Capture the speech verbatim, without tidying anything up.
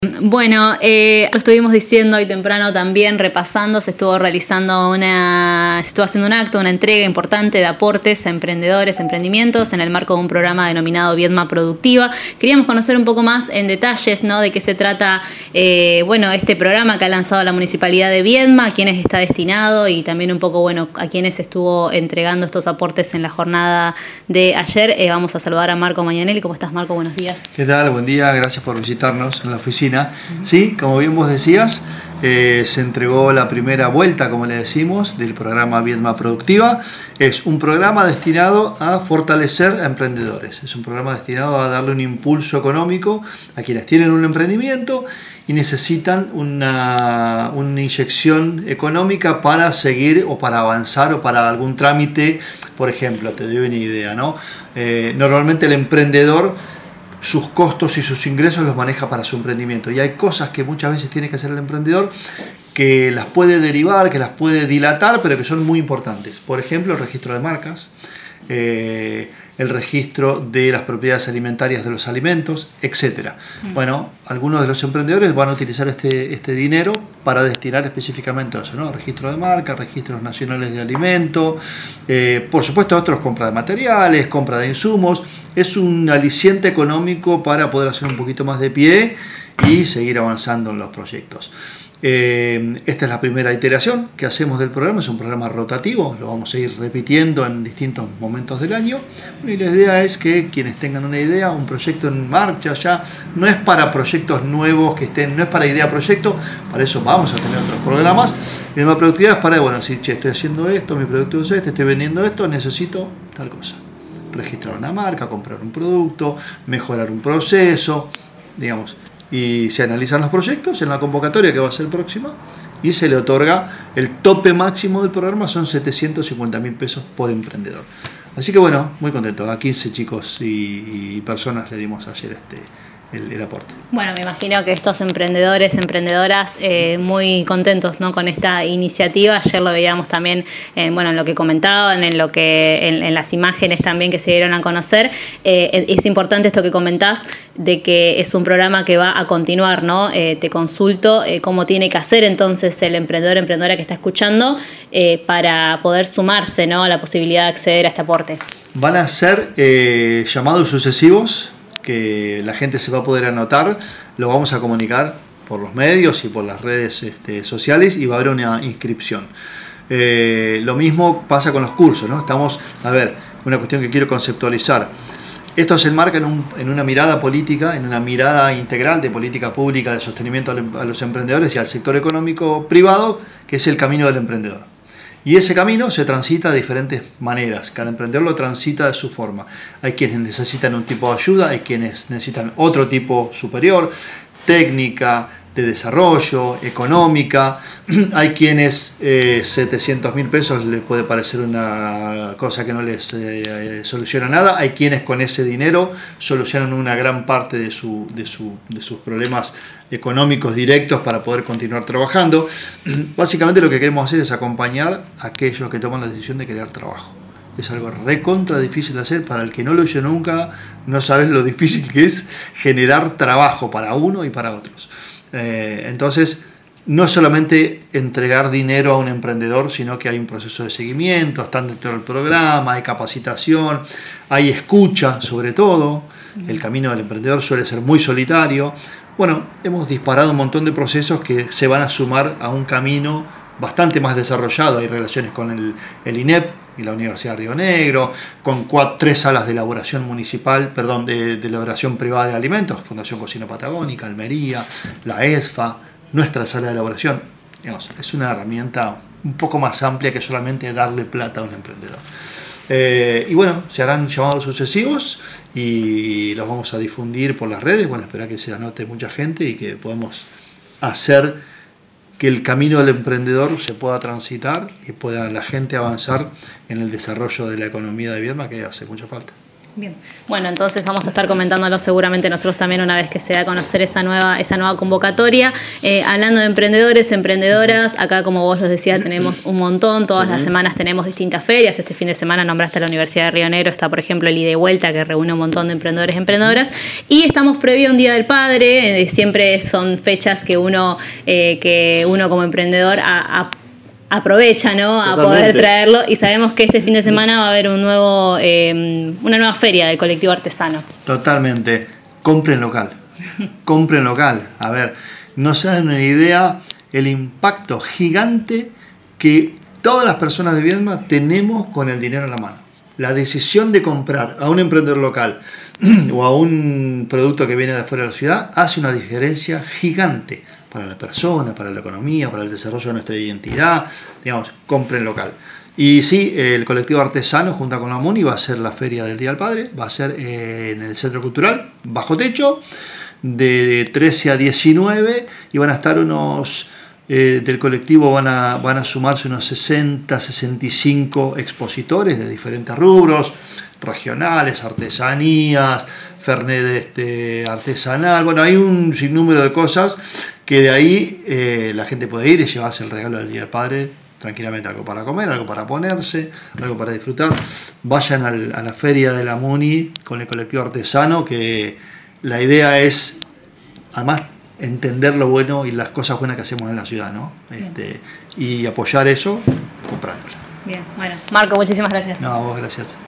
Bueno, eh, lo estuvimos diciendo hoy temprano también, repasando, se estuvo realizando una, se estuvo haciendo un acto, una entrega importante de aportes a emprendedores, emprendimientos en el marco de un programa denominado Viedma Productiva. Queríamos conocer un poco más en detalles, ¿no?, de qué se trata, eh, bueno, este programa que ha lanzado la Municipalidad de Viedma, a quiénes está destinado y también un poco, bueno, a quiénes estuvo entregando estos aportes en la jornada de ayer. Eh, vamos a saludar a Marco Mañanelli. ¿Cómo estás, Marco? Buenos días. ¿Qué tal? Buen día, gracias por visitarnos en la oficina. Sí, como bien vos decías, eh, se entregó la primera vuelta, como le decimos, del programa Viedma Productiva. Es un programa destinado a fortalecer a emprendedores. Es un programa destinado a darle un impulso económico a quienes tienen un emprendimiento y necesitan una, una inyección económica para seguir o para avanzar o para algún trámite. Por ejemplo, te doy una idea, ¿no? Eh, normalmente el emprendedor sus costos y sus ingresos los maneja para su emprendimiento. Y hay cosas que muchas veces tiene que hacer el emprendedor que las puede derivar, que las puede dilatar, pero que son muy importantes. Por ejemplo, el registro de marcas, eh, el registro de las propiedades alimentarias de los alimentos, etcétera. Mm. Bueno, algunos de los emprendedores van a utilizar este, este dinero para destinar específicamente a eso, ¿no? Registro de marcas, registros nacionales de alimentos, eh, por supuesto otros, compra de materiales, compra de insumos. Es un aliciente económico para poder hacer un poquito más de pie y seguir avanzando en los proyectos. Eh, esta es la primera iteración que hacemos del programa, es un programa rotativo, lo vamos a ir repitiendo en distintos momentos del año. Y la idea es que quienes tengan una idea, un proyecto en marcha ya, no es para proyectos nuevos que estén, no es para idea proyecto, para eso vamos a tener otros programas. Viedma Productiva es para, bueno, decir, che, estoy haciendo esto, mi producto es este, estoy vendiendo esto, necesito tal cosa. Registrar una marca, comprar un producto, mejorar un proceso, digamos. Y se analizan los proyectos en la convocatoria que va a ser próxima y se le otorga el tope máximo del programa, son setecientos cincuenta mil pesos por emprendedor. Así que bueno, muy contento. A quince chicos y, y personas le dimos ayer este el, el aporte. Bueno, me imagino que estos emprendedores, emprendedoras, eh, muy contentos, ¿no?, con esta iniciativa. Ayer lo veíamos también en, bueno, en lo que comentaban, en lo que en, en las imágenes también que se dieron a conocer. Eh, es importante esto que comentás de que es un programa que va a continuar, ¿no? Eh, te consulto eh, cómo tiene que hacer entonces el emprendedor, emprendedora que está escuchando eh, para poder sumarse, ¿no?, a la posibilidad de acceder a este aporte. Van a ser eh, llamados sucesivos, que la gente se va a poder anotar, lo vamos a comunicar por los medios y por las redes este, sociales y va a haber una inscripción. Eh, lo mismo pasa con los cursos, ¿no? Estamos, a ver, una cuestión que quiero conceptualizar. Esto se enmarca en, un, en una mirada política, en una mirada integral de política pública de sostenimiento a los emprendedores y al sector económico privado, que es el camino del emprendedor. Y ese camino se transita de diferentes maneras, cada emprendedor lo transita de su forma. Hay quienes necesitan un tipo de ayuda, hay quienes necesitan otro tipo superior, técnica, de desarrollo, económica. Hay quienes eh, setecientos mil pesos les puede parecer una cosa que no les eh, soluciona nada. Hay quienes con ese dinero solucionan una gran parte de, su, de, su, de sus problemas económicos directos para poder continuar trabajando. Básicamente lo que queremos hacer es acompañar a aquellos que toman la decisión de crear trabajo. Es algo recontra difícil de hacer. Para el que no lo hizo nunca, no sabes lo difícil que es generar trabajo para uno y para otros. Eh, entonces, no solamente entregar dinero a un emprendedor, sino que hay un proceso de seguimiento, están dentro del programa, hay capacitación, hay escucha sobre todo. El camino del emprendedor suele ser muy solitario. Bueno, hemos disparado un montón de procesos que se van a sumar a un camino bastante más desarrollado. Hay relaciones con el, el I N E P y la Universidad de Río Negro, con cuatro, tres salas de elaboración municipal, perdón, de, de elaboración privada de alimentos, Fundación Cocina Patagónica, Almería, la E S F A, nuestra sala de elaboración. Digamos, es una herramienta un poco más amplia que solamente darle plata a un emprendedor. Eh, y bueno, se harán llamados sucesivos y los vamos a difundir por las redes. Bueno, esperar que se anote mucha gente y que podamos hacer que el camino del emprendedor se pueda transitar y pueda la gente avanzar en el desarrollo de la economía de Viedma, que hace mucha falta. Bien. Bueno, entonces vamos a estar comentándolo seguramente nosotros también una vez que se da a conocer esa nueva, esa nueva convocatoria. Eh, hablando de emprendedores, emprendedoras, acá como vos los decías tenemos un montón, todas sí. las semanas tenemos distintas ferias. Este fin de semana nombraste la Universidad de Río Negro, está por ejemplo el Ida y Vuelta que reúne un montón de emprendedores y emprendedoras. Y estamos previo a un Día del Padre, eh, siempre son fechas que uno, eh, que uno como emprendedor a, a aprovecha, ¿no? A poder traerlo, y sabemos que este fin de semana va a haber un nuevo, eh, una nueva feria del colectivo artesano. Totalmente. Compren local. Compren local. A ver, no se dan una idea el impacto gigante que todas las personas de Viedma tenemos con el dinero en la mano. La decisión de comprar a un emprendedor local o a un producto que viene de afuera de la ciudad hace una diferencia gigante para la persona, para la economía, para el desarrollo de nuestra identidad. Digamos, compren local. Y sí, el colectivo artesano junto con la MUNI va a ser la feria del Día del Padre, va a ser en el Centro Cultural Bajo Techo de trece a diecinueve, y van a estar unos eh, del colectivo van a, van a sumarse unos sesenta, sesenta y cinco expositores de diferentes rubros, regionales, artesanías, fernet este, artesanal. Bueno, hay un sinnúmero de cosas que de ahí eh, la gente puede ir y llevarse el regalo del Día del Padre tranquilamente, algo para comer, algo para ponerse, algo para disfrutar. Vayan al, a la feria de la MUNI con el colectivo artesano, que la idea es además entender lo bueno y las cosas buenas que hacemos en la ciudad, ¿no? Este, y apoyar eso comprándola. Bien, bueno, Marco, muchísimas gracias. No, a vos gracias.